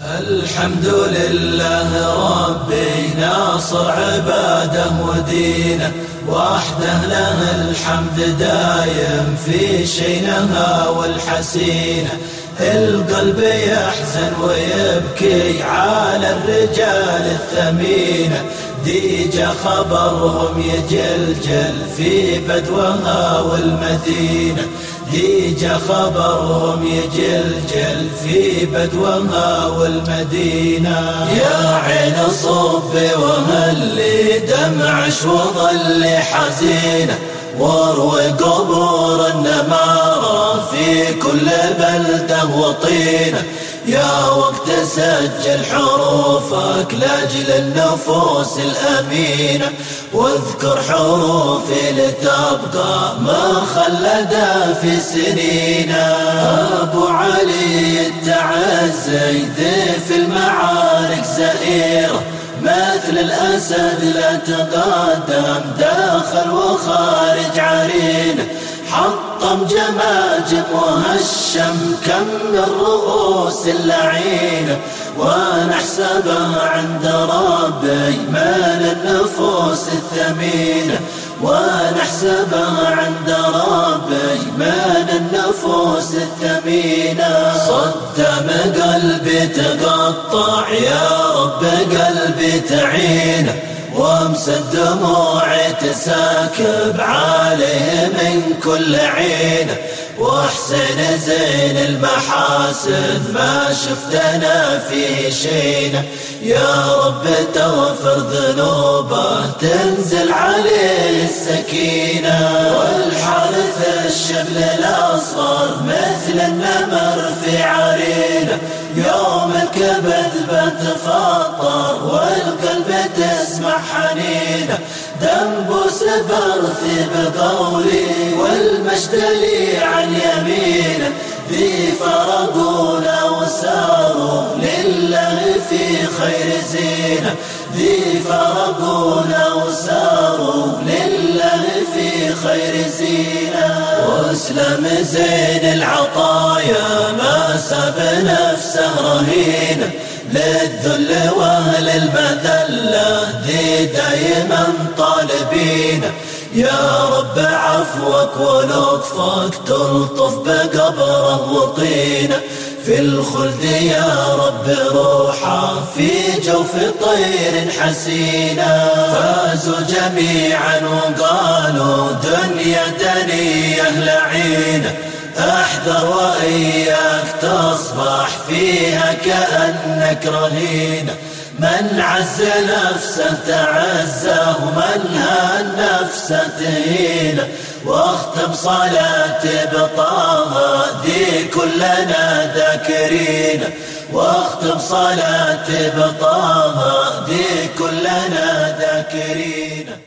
الحمد لله ربي ناصر عباده ودينه، وحده له الحمد دايم في شينها والحسينه. القلب يحزن ويبكي على الرجال الثمينه، ديجا خبرهم يجلجل في بدوها والمدينة، ديجا خبرهم يجلجل في بدوها والمدينة. يا عين صبي وهلي دمعش وظلي حزينة، واروي قبور النمارة في كل بلدة وطينة. يا وقت سجل حروفك لاجل النفوس الأمينة، واذكر حروفي لتبقى مخلدة في سنينا. أبو علي التعزي ذي في المعارك زئيرة، مثل الأسد لا تقدم داخل وخارج عرينه. حطم جماجم وهشم كم الرؤوس اللعينة، ونحسبه عند ربي من النفوس الثمينة، ونحسبه عند ربي من النفوس الثمينة. صدم قلبي تقطع يا رب قلبي تعينه، وامسى دموعي تساكب عليه من كل عينه. واحسن زين المحاسن ما شفتنا في شينه، يا رب تغفر ذنوبه تنزل عليه السكينة. والحارث الشبل الأصغر مثل النمر في عرينه، يوم الكبد بتفطر والقلب تسمع حنينه. دنبوس برثي بقولي والمجد لي عن يمينه، ذي فرقونا وساروا لله في خير زينه، ذي فرقونا وساروا لله في خير زينه. واسلم زين العطايا ما ساب نفسه رهينه، للذل واهل المذله ذي دايما طالبينه. يا رب عفوك ولطفك تلطف بقبره وطينه، في الخلد يا رب روحه في جوف طير حسينه. فازوا جميعا وقالوا دنيا دنيه لعينه، احذر وإياك تصبح فيها كأنك رهينه. من عز نفسه تعزه ومن هان نفسه تهينه، واختم صلاتي بطه ذي كلنا ذاكرينه، واختم صلاتي بطه ذي كلنا ذاكرينه.